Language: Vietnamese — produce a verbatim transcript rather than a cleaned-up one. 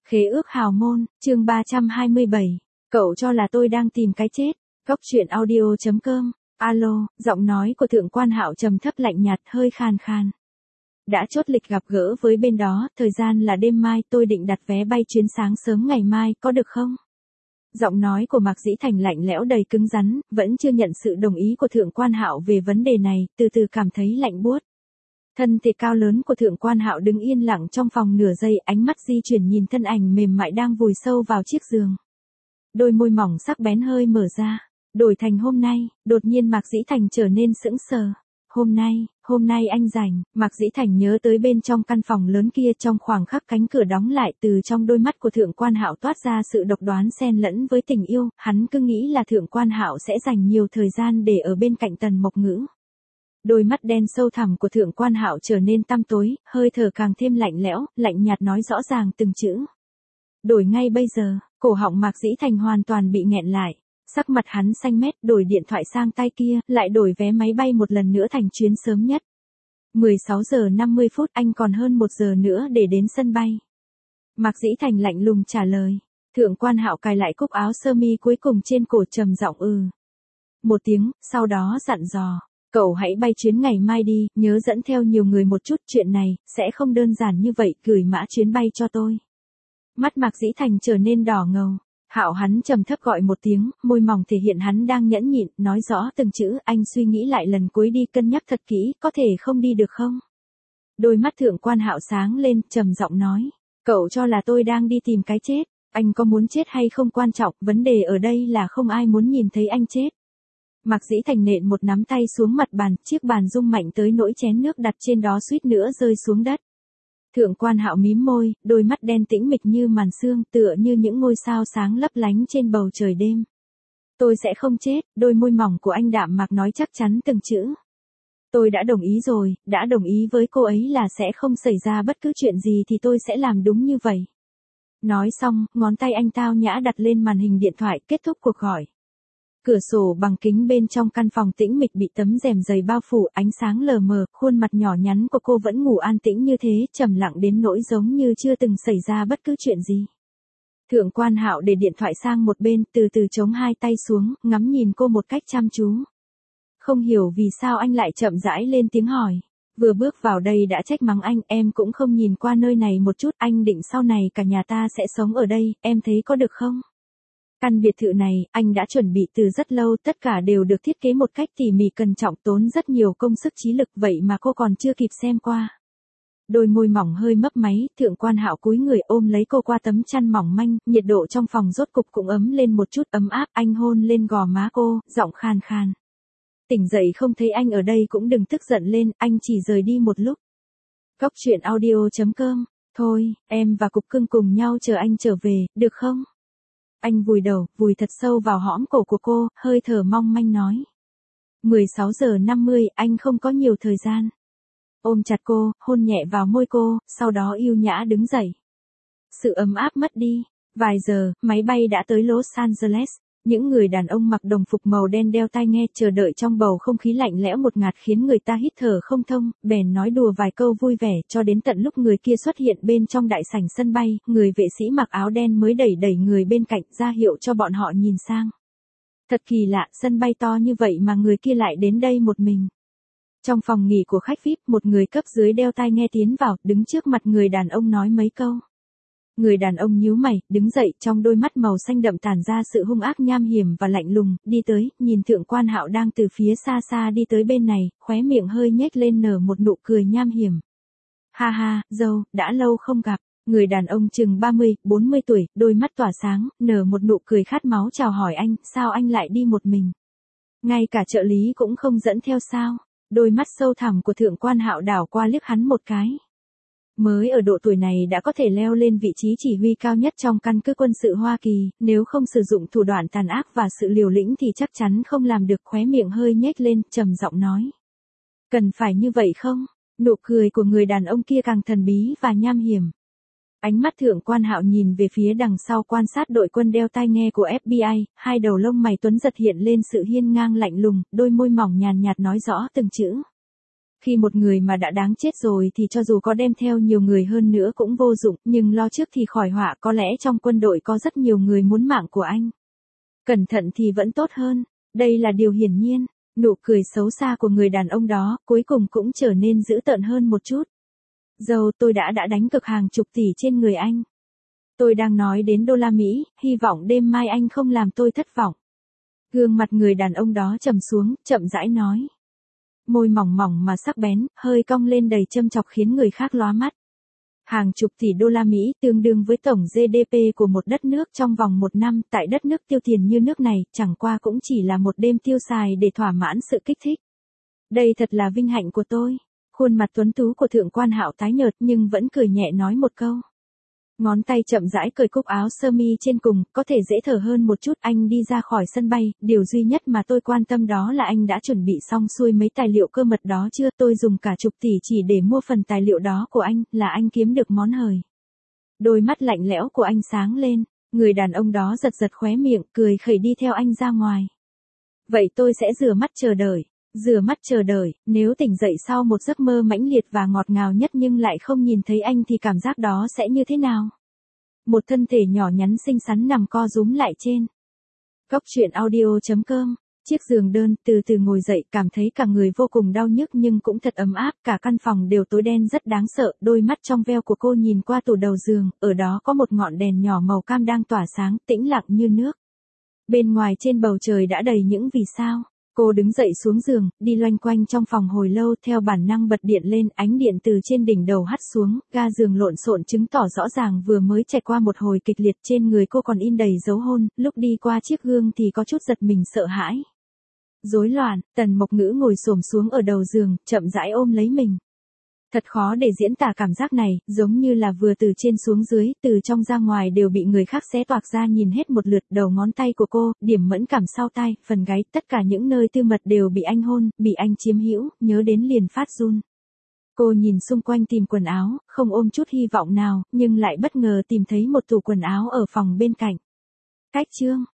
Khế ước hào môn, chương ba trăm hai mươi bảy. Cậu cho là tôi đang tìm cái chết. Góc truyện audio chấm com. Alo, giọng nói của Thượng Quan Hạo trầm thấp lạnh nhạt hơi khàn khàn. Đã chốt lịch gặp gỡ với bên đó, thời gian là đêm mai, tôi định đặt vé bay chuyến sáng sớm ngày mai, có được không? Giọng nói của Mạc Dĩ Thành lạnh lẽo đầy cứng rắn, vẫn chưa nhận sự đồng ý của Thượng Quan Hạo về vấn đề này, từ từ cảm thấy lạnh buốt. Thân thể cao lớn của Thượng Quan Hạo đứng yên lặng trong phòng nửa giây, ánh mắt di chuyển nhìn thân ảnh mềm mại đang vùi sâu vào chiếc giường. Đôi môi mỏng sắc bén hơi mở ra. Đổi thành hôm nay, đột nhiên Mạc Dĩ Thành trở nên sững sờ. Hôm nay, hôm nay anh rảnh, Mạc Dĩ Thành nhớ tới bên trong căn phòng lớn kia, trong khoảng khắc cánh cửa đóng lại, từ trong đôi mắt của Thượng Quan Hạo toát ra sự độc đoán xen lẫn với tình yêu, hắn cứ nghĩ là Thượng Quan Hạo sẽ dành nhiều thời gian để ở bên cạnh Tần Mộc Ngữ. Đôi mắt đen sâu thẳm của Thượng Quan Hạo trở nên tăm tối, hơi thở càng thêm lạnh lẽo, lạnh nhạt nói rõ ràng từng chữ. Đổi ngay bây giờ, cổ họng Mạc Dĩ Thành hoàn toàn bị nghẹn lại. Sắc mặt hắn xanh mét, đổi điện thoại sang tay kia, lại đổi vé máy bay một lần nữa thành chuyến sớm nhất. mười sáu giờ năm mươi phút, anh còn hơn một giờ nữa để đến sân bay. Mạc Dĩ Thành lạnh lùng trả lời. Thượng Quan Hạo cài lại cúc áo sơ mi cuối cùng trên cổ, trầm giọng ừ. Một tiếng, sau đó dặn dò. Cậu hãy bay chuyến ngày mai đi, nhớ dẫn theo nhiều người một chút, chuyện này, sẽ không đơn giản như vậy, gửi mã chuyến bay cho tôi. Mắt Mạc Dĩ Thành trở nên đỏ ngầu. Hạo hắn trầm thấp gọi một tiếng, môi mỏng thể hiện hắn đang nhẫn nhịn, nói rõ từng chữ, anh suy nghĩ lại lần cuối đi, cân nhắc thật kỹ, có thể không đi được không? Đôi mắt Thượng Quan Hạo sáng lên, trầm giọng nói, cậu cho là tôi đang đi tìm cái chết, anh có muốn chết hay không quan trọng, vấn đề ở đây là không ai muốn nhìn thấy anh chết. Mạc Dĩ Thành nện một nắm tay xuống mặt bàn, chiếc bàn rung mạnh tới nỗi chén nước đặt trên đó suýt nữa rơi xuống đất. Thượng Quan Hạo mím môi, đôi mắt đen tĩnh mịch như màn sương, tựa như những ngôi sao sáng lấp lánh trên bầu trời đêm. Tôi sẽ không chết, đôi môi mỏng của anh đạm mạc nói chắc chắn từng chữ. Tôi đã đồng ý rồi, đã đồng ý với cô ấy là sẽ không xảy ra bất cứ chuyện gì thì tôi sẽ làm đúng như vậy. Nói xong, ngón tay anh tao nhã đặt lên màn hình điện thoại, kết thúc cuộc gọi. Cửa sổ bằng kính bên trong căn phòng tĩnh mịch bị tấm rèm dày bao phủ, ánh sáng lờ mờ, khuôn mặt nhỏ nhắn của cô vẫn ngủ an tĩnh như thế, trầm lặng đến nỗi giống như chưa từng xảy ra bất cứ chuyện gì. Thượng Quan Hạo để điện thoại sang một bên, từ từ chống hai tay xuống, ngắm nhìn cô một cách chăm chú. Không hiểu vì sao anh lại chậm rãi lên tiếng hỏi. Vừa bước vào đây đã trách mắng anh, em cũng không nhìn qua nơi này một chút, anh định sau này cả nhà ta sẽ sống ở đây, em thấy có được không? Căn biệt thự này, anh đã chuẩn bị từ rất lâu, tất cả đều được thiết kế một cách tỉ mỉ cẩn trọng, tốn rất nhiều công sức trí lực, vậy mà cô còn chưa kịp xem qua. Đôi môi mỏng hơi mấp máy, Thượng Quan Hạo cúi người ôm lấy cô qua tấm chăn mỏng manh, nhiệt độ trong phòng rốt cục cũng ấm lên một chút, ấm áp, anh hôn lên gò má cô, giọng khàn khàn. Tỉnh dậy không thấy anh ở đây cũng đừng tức giận lên, anh chỉ rời đi một lúc. Góc truyện audio chấm com. Thôi, em và Cục Cưng cùng nhau chờ anh trở về, được không? Anh vùi đầu, vùi thật sâu vào hõm cổ của cô, hơi thở mong manh nói. mười sáu giờ năm mươi, anh không có nhiều thời gian. Ôm chặt cô, hôn nhẹ vào môi cô, sau đó yêu nhã đứng dậy. Sự ấm áp mất đi. Vài giờ, máy bay đã tới Los Angeles. Những người đàn ông mặc đồng phục màu đen đeo tai nghe chờ đợi trong bầu không khí lạnh lẽo một ngạt khiến người ta hít thở không thông, bèn nói đùa vài câu vui vẻ cho đến tận lúc người kia xuất hiện bên trong đại sảnh sân bay, người vệ sĩ mặc áo đen mới đẩy đẩy người bên cạnh ra hiệu cho bọn họ nhìn sang. Thật kỳ lạ, sân bay to như vậy mà người kia lại đến đây một mình. Trong phòng nghỉ của khách vi ai pi, một người cấp dưới đeo tai nghe tiến vào, đứng trước mặt người đàn ông nói mấy câu. Người đàn ông nhíu mày, đứng dậy, trong đôi mắt màu xanh đậm tản ra sự hung ác nham hiểm và lạnh lùng, đi tới, nhìn Thượng Quan Hạo đang từ phía xa xa đi tới bên này, khóe miệng hơi nhếch lên nở một nụ cười nham hiểm. Ha ha, dâu, đã lâu không gặp. Người đàn ông chừng ba mươi, bốn mươi tuổi, đôi mắt tỏa sáng, nở một nụ cười khát máu chào hỏi anh, sao anh lại đi một mình? Ngay cả trợ lý cũng không dẫn theo sao? Đôi mắt sâu thẳm của Thượng Quan Hạo đảo qua liếc hắn một cái. Mới ở độ tuổi này đã có thể leo lên vị trí chỉ huy cao nhất trong căn cứ quân sự Hoa Kỳ, nếu không sử dụng thủ đoạn tàn ác và sự liều lĩnh thì chắc chắn không làm được, khóe miệng hơi nhếch lên, trầm giọng nói. Cần phải như vậy không? Nụ cười của người đàn ông kia càng thần bí và nham hiểm. Ánh mắt Thượng Quan Hạo nhìn về phía đằng sau quan sát đội quân đeo tai nghe của ép bi ai, hai đầu lông mày tuấn giật hiện lên sự hiên ngang lạnh lùng, đôi môi mỏng nhàn nhạt nói rõ từng chữ. Khi một người mà đã đáng chết rồi thì cho dù có đem theo nhiều người hơn nữa cũng vô dụng, nhưng lo trước thì khỏi họa, có lẽ trong quân đội có rất nhiều người muốn mạng của anh. Cẩn thận thì vẫn tốt hơn, đây là điều hiển nhiên. Nụ cười xấu xa của người đàn ông đó, cuối cùng cũng trở nên dữ tợn hơn một chút. Dâu, tôi đã đã đánh cược hàng chục tỷ trên người anh. Tôi đang nói đến đô la Mỹ, hy vọng đêm mai anh không làm tôi thất vọng. Gương mặt người đàn ông đó trầm xuống, chậm rãi nói. Môi mỏng mỏng mà sắc bén, hơi cong lên đầy châm chọc khiến người khác lóa mắt. Hàng chục tỷ đô la Mỹ tương đương với tổng giê đê pê của một đất nước trong vòng một năm, tại đất nước tiêu tiền như nước này, chẳng qua cũng chỉ là một đêm tiêu xài để thỏa mãn sự kích thích. Đây thật là vinh hạnh của tôi. Khuôn mặt tuấn tú của thượng quan Hạo tái nhợt nhưng vẫn cười nhẹ nói một câu. Ngón tay chậm rãi cởi cúc áo sơ mi trên cùng, có thể dễ thở hơn một chút. Anh đi ra khỏi sân bay, điều duy nhất mà tôi quan tâm đó là anh đã chuẩn bị xong xuôi mấy tài liệu cơ mật đó chưa. Tôi dùng cả chục tỷ chỉ để mua phần tài liệu đó của anh, là anh kiếm được món hời. Đôi mắt lạnh lẽo của anh sáng lên, người đàn ông đó giật giật khóe miệng, cười khẩy đi theo anh ra ngoài. Vậy tôi sẽ rửa mắt chờ đợi. Rửa mắt chờ đợi, nếu tỉnh dậy sau một giấc mơ mãnh liệt và ngọt ngào nhất nhưng lại không nhìn thấy anh thì cảm giác đó sẽ như thế nào? Một thân thể nhỏ nhắn xinh xắn nằm co rúm lại trên góc truyện audio chấm com, chiếc giường đơn, từ từ ngồi dậy, cảm thấy cả người vô cùng đau nhức nhưng cũng thật ấm áp, cả căn phòng đều tối đen rất đáng sợ. Đôi mắt trong veo của cô nhìn qua tủ đầu giường, ở đó có một ngọn đèn nhỏ màu cam đang tỏa sáng, tĩnh lặng như nước. Bên ngoài trên bầu trời đã đầy những vì sao. Cô đứng dậy xuống giường, đi loanh quanh trong phòng hồi lâu, theo bản năng bật điện lên, ánh điện từ trên đỉnh đầu hắt xuống, ga giường lộn xộn chứng tỏ rõ ràng vừa mới trải qua một hồi kịch liệt. Trên người cô còn in đầy dấu hôn, lúc đi qua chiếc gương thì có chút giật mình sợ hãi. Rối loạn, Tần Mộc Ngữ ngồi xổm xuống ở đầu giường, chậm rãi ôm lấy mình. Thật khó để diễn tả cảm giác này, giống như là vừa từ trên xuống dưới, từ trong ra ngoài đều bị người khác xé toạc ra nhìn hết một lượt. Đầu ngón tay của cô, điểm mẫn cảm sau tai, phần gáy, tất cả những nơi tư mật đều bị anh hôn, bị anh chiếm hữu, nhớ đến liền phát run. Cô nhìn xung quanh tìm quần áo, không ôm chút hy vọng nào, nhưng lại bất ngờ tìm thấy một tủ quần áo ở phòng bên cạnh. Cách chương